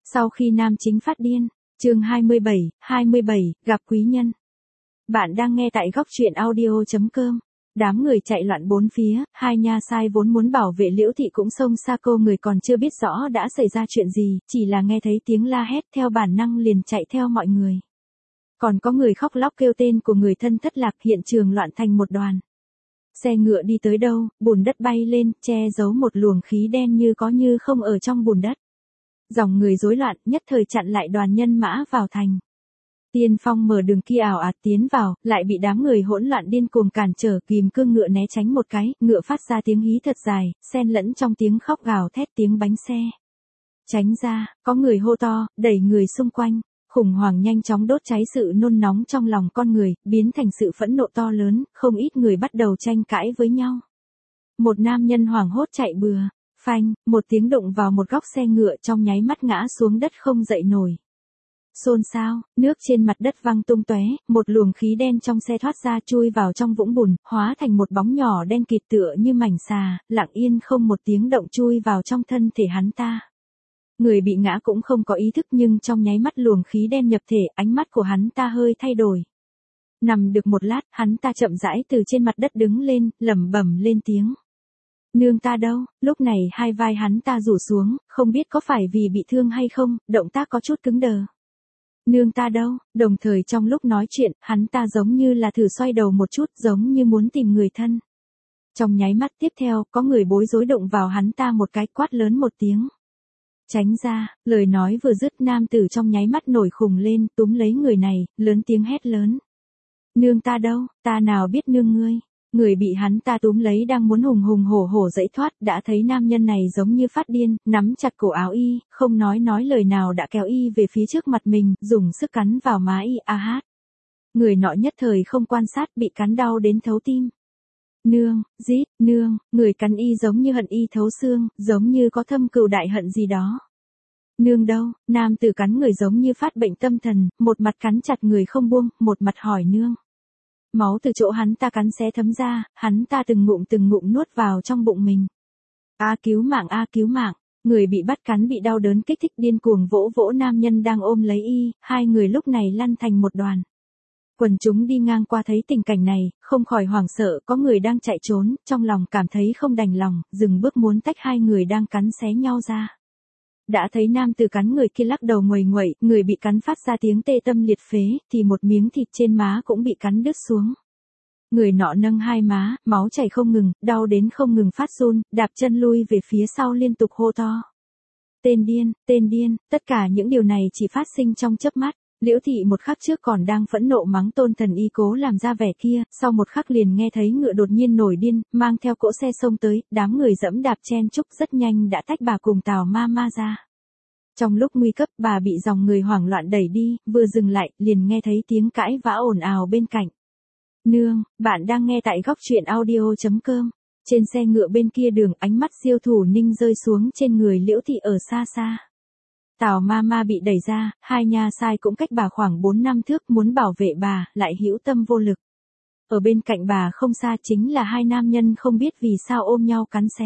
Sau khi nam chính phát điên, chương 27, gặp quý nhân. Bạn đang nghe tại góc truyện audio.com. Đám người chạy loạn bốn phía, hai nha sai vốn muốn bảo vệ Liễu Thị cũng xông xa cô người còn chưa biết rõ đã xảy ra chuyện gì, chỉ là nghe thấy tiếng la hét theo bản năng liền chạy theo mọi người. Còn có người khóc lóc kêu tên của người thân thất lạc, hiện trường loạn thành một đoàn. Xe ngựa đi tới đâu, bùn đất bay lên, che giấu một luồng khí đen như có như không ở trong bùn đất. Dòng người rối loạn, nhất thời chặn lại đoàn nhân mã vào thành. Tiên Phong mở đường kia ảo ạt tiến vào, lại bị đám người hỗn loạn điên cuồng cản trở, kìm cương ngựa né tránh một cái, ngựa phát ra tiếng hí thật dài, xen lẫn trong tiếng khóc gào thét tiếng bánh xe. Tránh ra, có người hô to, đẩy người xung quanh, khủng hoảng nhanh chóng đốt cháy sự nôn nóng trong lòng con người, biến thành sự phẫn nộ to lớn, không ít người bắt đầu tranh cãi với nhau. Một nam nhân hoảng hốt chạy bừa. Phanh, một tiếng đụng vào một góc xe ngựa trong nháy mắt ngã xuống đất không dậy nổi. Xôn xao, nước trên mặt đất văng tung tóe, một luồng khí đen trong xe thoát ra chui vào trong vũng bùn, hóa thành một bóng nhỏ đen kịt tựa như mảnh xà, lặng yên không một tiếng động chui vào trong thân thể hắn ta. Người bị ngã cũng không có ý thức nhưng trong nháy mắt luồng khí đen nhập thể, ánh mắt của hắn ta hơi thay đổi. Nằm được một lát, hắn ta chậm rãi từ trên mặt đất đứng lên, lẩm bẩm lên tiếng. Nương ta đâu? Lúc này hai vai hắn ta rủ xuống, không biết có phải vì bị thương hay không, động tác có chút cứng đờ. Nương ta đâu? Đồng thời trong lúc nói chuyện, hắn ta giống như là thử xoay đầu một chút, giống như muốn tìm người thân. Trong nháy mắt tiếp theo, có người bối rối đụng vào hắn ta một cái, quát lớn một tiếng. Tránh ra, lời nói vừa dứt, nam tử trong nháy mắt nổi khùng lên, túm lấy người này, lớn tiếng hét lớn. Nương ta đâu? Ta nào biết nương ngươi? Người bị hắn ta túm lấy đang muốn hùng hùng hổ hổ dãy thoát, đã thấy nam nhân này giống như phát điên, nắm chặt cổ áo y, không nói lời nào đã kéo y về phía trước mặt mình, dùng sức cắn vào má y, hát. Người nọ nhất thời không quan sát, bị cắn đau đến thấu tim. Nương, rít, nương, người cắn y giống như hận y thấu xương, giống như có thâm cừu đại hận gì đó. Nương đâu? Nam tử cắn người giống như phát bệnh tâm thần, một mặt cắn chặt người không buông, một mặt hỏi nương. Máu từ chỗ hắn ta cắn xé thấm ra, hắn ta từng ngụm nuốt vào trong bụng mình. Cứu mạng, người bị bắt cắn bị đau đớn kích thích điên cuồng vỗ vỗ nam nhân đang ôm lấy y, hai người lúc này lăn thành một đoàn. Quần chúng đi ngang qua thấy tình cảnh này, không khỏi hoảng sợ, có người đang chạy trốn, trong lòng cảm thấy không đành lòng, dừng bước muốn tách hai người đang cắn xé nhau ra. Đã thấy nam tử cắn người kia lắc đầu nguầy nguậy, người bị cắn phát ra tiếng tê tâm liệt phế, thì một miếng thịt trên má cũng bị cắn đứt xuống. Người nọ nâng hai má, máu chảy không ngừng, đau đến không ngừng phát run, đạp chân lui về phía sau liên tục hô to. Tên điên, tất cả những điều này chỉ phát sinh trong chớp mắt. Liễu Thị một khắc trước còn đang phẫn nộ mắng Tôn Thần Y cố làm ra vẻ kia, sau một khắc liền nghe thấy ngựa đột nhiên nổi điên, mang theo cỗ xe xông tới, đám người dẫm đạp chen chúc rất nhanh đã tách bà cùng Tào Ma Ma ra. Trong lúc nguy cấp, bà bị dòng người hoảng loạn đẩy đi, vừa dừng lại, liền nghe thấy tiếng cãi vã ồn ào bên cạnh. Nương, bạn đang nghe tại góc truyện audio.com. Trên xe ngựa bên kia đường, ánh mắt Diêu Thủ Ninh rơi xuống trên người Liễu Thị ở xa xa. Tào Ma Ma bị đẩy ra, hai nha sai cũng cách bà khoảng 4 năm thước, muốn bảo vệ bà, lại hữu tâm vô lực. Ở bên cạnh bà không xa chính là hai nam nhân không biết vì sao ôm nhau cắn xé.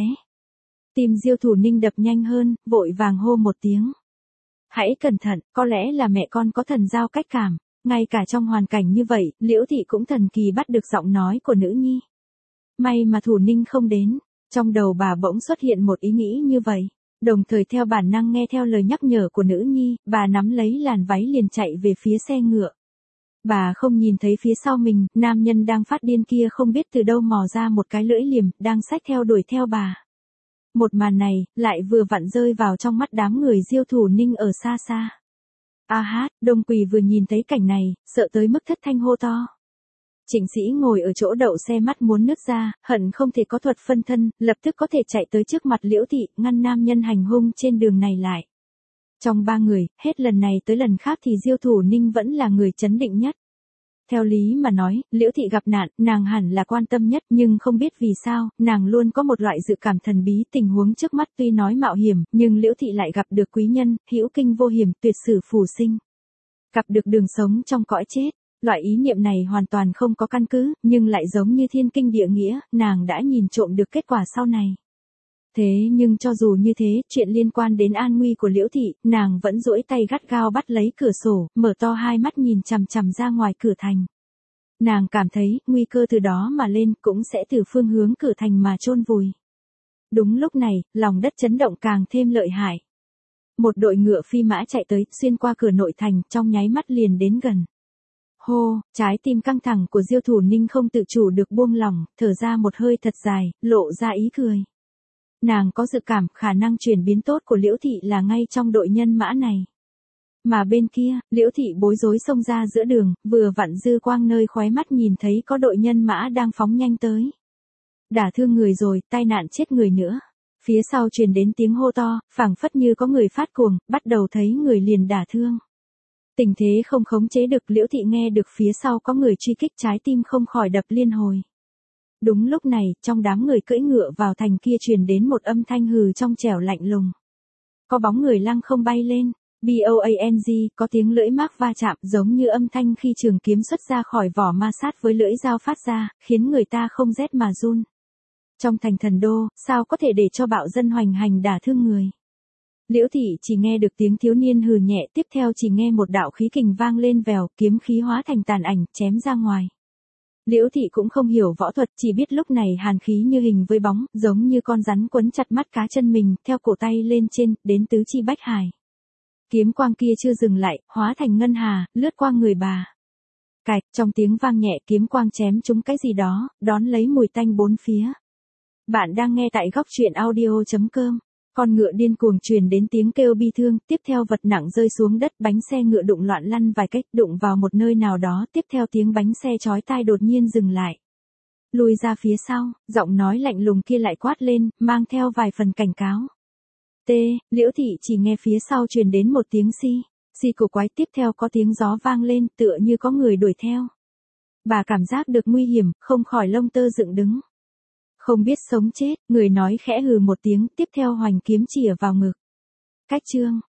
Tim Diêu Thủ Ninh đập nhanh hơn, vội vàng hô một tiếng. Hãy cẩn thận, có lẽ là mẹ con có thần giao cách cảm, ngay cả trong hoàn cảnh như vậy, Liễu Thị cũng thần kỳ bắt được giọng nói của nữ nhi. May mà Thủ Ninh không đến, trong đầu bà bỗng xuất hiện một ý nghĩ như vậy. Đồng thời theo bản năng nghe theo lời nhắc nhở của nữ nhi, bà nắm lấy làn váy liền chạy về phía xe ngựa. Bà không nhìn thấy phía sau mình, nam nhân đang phát điên kia không biết từ đâu mò ra một cái lưỡi liềm, đang xách theo đuổi theo bà. Một màn này, lại vừa vặn rơi vào trong mắt đám người Diêu Thủ Ninh ở xa xa. Đông Quỳ vừa nhìn thấy cảnh này, sợ tới mức thất thanh hô to. Trịnh Sĩ ngồi ở chỗ đậu xe mắt muốn nứt ra, hận không thể có thuật phân thân, lập tức có thể chạy tới trước mặt Liễu Thị, ngăn nam nhân hành hung trên đường này lại. Trong ba người, hết lần này tới lần khác thì Diêu Thủ Ninh vẫn là người chấn định nhất. Theo lý mà nói, Liễu Thị gặp nạn, nàng hẳn là quan tâm nhất, nhưng không biết vì sao, nàng luôn có một loại dự cảm thần bí, tình huống trước mắt tuy nói mạo hiểm, nhưng Liễu Thị lại gặp được quý nhân, hữu kinh vô hiểm, tuyệt sử phù sinh. Gặp được đường sống trong cõi chết. Loại ý niệm này hoàn toàn không có căn cứ, nhưng lại giống như thiên kinh địa nghĩa, nàng đã nhìn trộm được kết quả sau này. Thế nhưng cho dù như thế, chuyện liên quan đến an nguy của Liễu Thị, nàng vẫn duỗi tay gắt gao bắt lấy cửa sổ, mở to hai mắt nhìn chằm chằm ra ngoài cửa thành. Nàng cảm thấy, nguy cơ từ đó mà lên, cũng sẽ từ phương hướng cửa thành mà chôn vùi. Đúng lúc này, lòng đất chấn động càng thêm lợi hại. Một đội ngựa phi mã chạy tới, xuyên qua cửa nội thành, trong nháy mắt liền đến gần. Hô, trái tim căng thẳng của Diêu Thủ Ninh không tự chủ được buông lỏng, thở ra một hơi thật dài, lộ ra ý cười. Nàng có dự cảm khả năng chuyển biến tốt của Liễu Thị là ngay trong đội nhân mã này. Mà bên kia, Liễu Thị bối rối xông ra giữa đường, vừa vặn dư quang nơi khóe mắt nhìn thấy có đội nhân mã đang phóng nhanh tới. Đả thương người rồi, tai nạn chết người nữa. Phía sau truyền đến tiếng hô to, phảng phất như có người phát cuồng, bắt đầu thấy người liền đả thương. Tình thế không khống chế được, Liễu Thị nghe được phía sau có người truy kích, trái tim không khỏi đập liên hồi. Đúng lúc này, trong đám người cưỡi ngựa vào thành kia truyền đến một âm thanh hừ trong trẻo lạnh lùng. Có bóng người lăng không bay lên, BOANG, có tiếng lưỡi mác va chạm giống như âm thanh khi trường kiếm xuất ra khỏi vỏ ma sát với lưỡi dao phát ra, khiến người ta không rét mà run. Trong thành Thần Đô, sao có thể để cho bạo dân hoành hành đả thương người. Liễu Thị chỉ nghe được tiếng thiếu niên hừ nhẹ, tiếp theo chỉ nghe một đạo khí kình vang lên vèo, kiếm khí hóa thành tàn ảnh, chém ra ngoài. Liễu Thị cũng không hiểu võ thuật, chỉ biết lúc này hàn khí như hình với bóng, giống như con rắn quấn chặt mắt cá chân mình, theo cổ tay lên trên, đến tứ chi bách hải. Kiếm quang kia chưa dừng lại, hóa thành ngân hà, lướt qua người bà. Cạch, trong tiếng vang nhẹ, kiếm quang chém trúng cái gì đó, đón lấy mùi tanh bốn phía. Bạn đang nghe tại góc truyện audio.com. Con ngựa điên cuồng truyền đến tiếng kêu bi thương, tiếp theo vật nặng rơi xuống đất, bánh xe ngựa đụng loạn lăn vài cách, đụng vào một nơi nào đó, tiếp theo tiếng bánh xe chói tai đột nhiên dừng lại. Lùi ra phía sau, giọng nói lạnh lùng kia lại quát lên, mang theo vài phần cảnh cáo. Liễu Thị chỉ nghe phía sau truyền đến một tiếng xi cổ quái, tiếp theo có tiếng gió vang lên, tựa như có người đuổi theo. Bà cảm giác được nguy hiểm, không khỏi lông tơ dựng đứng. Không biết sống chết, người nói khẽ hừ một tiếng, tiếp theo hoành kiếm chìa vào ngực. Cách chương